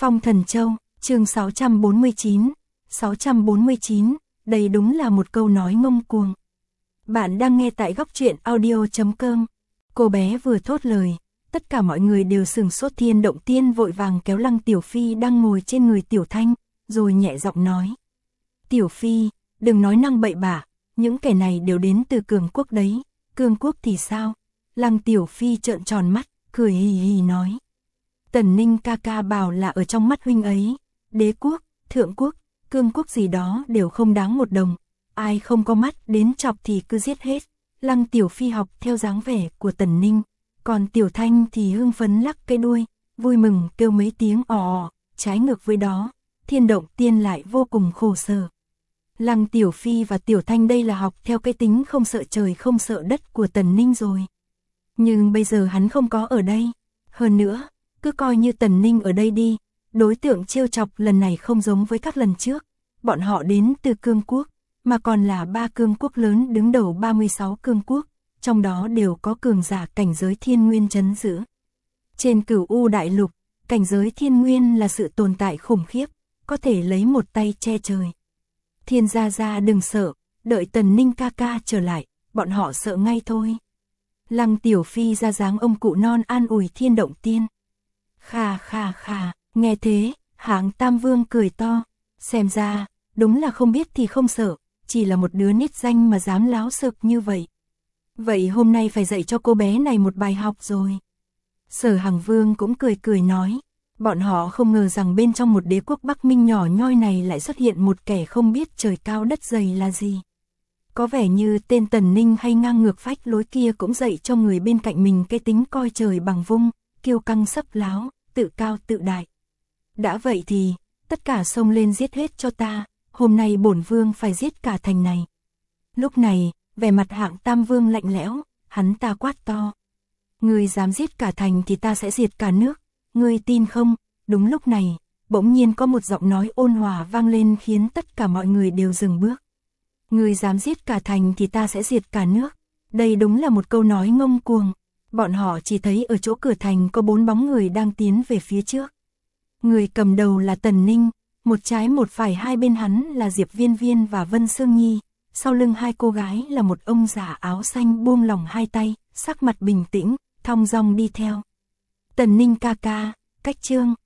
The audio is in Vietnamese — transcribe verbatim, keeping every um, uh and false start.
Phong Thần Châu, chương sáu trăm bốn mươi chín, sáu trăm bốn mươi chín, đây đúng là một câu nói ngông cuồng. Bạn đang nghe tại góc truyện audio chấm com. Cô bé vừa thốt lời, tất cả mọi người đều sừng sốt. Thiên Động Tiên vội vàng kéo Lăng Tiểu Phi đang ngồi trên người Tiểu Thanh, rồi nhẹ giọng nói. Tiểu Phi, đừng nói năng bậy bạ, những kẻ này đều đến từ cường quốc đấy. Cường quốc thì sao? Lăng Tiểu Phi trợn tròn mắt, cười hì hì nói. Tần Ninh ca ca bảo là ở trong mắt huynh ấy, đế quốc, thượng quốc, cương quốc gì đó đều không đáng một đồng. Ai không có mắt đến chọc thì cứ giết hết. Lăng Tiểu Phi học theo dáng vẻ của Tần Ninh, còn Tiểu Thanh thì hưng phấn lắc cái đuôi, vui mừng kêu mấy tiếng ò ò. Trái ngược với đó, Thiên Động Tiên lại vô cùng khổ sở. Lăng Tiểu Phi và Tiểu Thanh đây là học theo cái tính không sợ trời không sợ đất của Tần Ninh rồi. Nhưng bây giờ hắn không có ở đây. Hơn nữa, cứ coi như Tần Ninh ở đây đi, đối tượng trêu chọc lần này không giống với các lần trước. Bọn họ đến từ cương quốc, mà còn là ba cương quốc lớn đứng đầu ba mươi sáu cương quốc, trong đó đều có cường giả cảnh giới thiên nguyên trấn giữ. Trên Cửu U đại lục, cảnh giới thiên nguyên là sự tồn tại khủng khiếp, có thể lấy một tay che trời. Thiên gia gia đừng sợ, đợi Tần Ninh ca ca trở lại, bọn họ sợ ngay thôi. Lăng Tiểu Phi ra dáng ông cụ non an ủi Thiên Động Tiên. Khà khà khà, nghe thế, Hạng Tam Vương cười to, xem ra, đúng là không biết thì không sợ, chỉ là một đứa nít danh mà dám láo xực như vậy. Vậy hôm nay phải dạy cho cô bé này một bài học rồi. Sở Hằng Vương cũng cười cười nói, bọn họ không ngờ rằng bên trong một đế quốc Bắc Minh nhỏ nhoi này lại xuất hiện một kẻ không biết trời cao đất dày là gì. Có vẻ như tên Tần Ninh hay ngang ngược phách lối kia cũng dạy cho người bên cạnh mình cái tính coi trời bằng vung, kiêu căng sấp láo, tự cao tự đại. Đã vậy thì, tất cả xông lên giết hết cho ta, hôm nay bổn vương phải giết cả thành này. Lúc này, vẻ mặt Hạng Tam Vương lạnh lẽo, hắn ta quát to. Ngươi dám giết cả thành thì ta sẽ diệt cả nước, ngươi tin không? Đúng lúc này, bỗng nhiên có một giọng nói ôn hòa vang lên khiến tất cả mọi người đều dừng bước. Ngươi dám giết cả thành thì ta sẽ diệt cả nước. Đây đúng là một câu nói ngông cuồng. Bọn họ chỉ thấy ở chỗ cửa thành có bốn bóng người đang tiến về phía trước. Người cầm đầu là Tần Ninh, một trái một phải hai bên hắn là Diệp Viên Viên và Vân Sương Nhi. Sau lưng hai cô gái là một ông già áo xanh buông lỏng hai tay, sắc mặt bình tĩnh, thong dong đi theo. Tần Ninh ca ca, cách chương,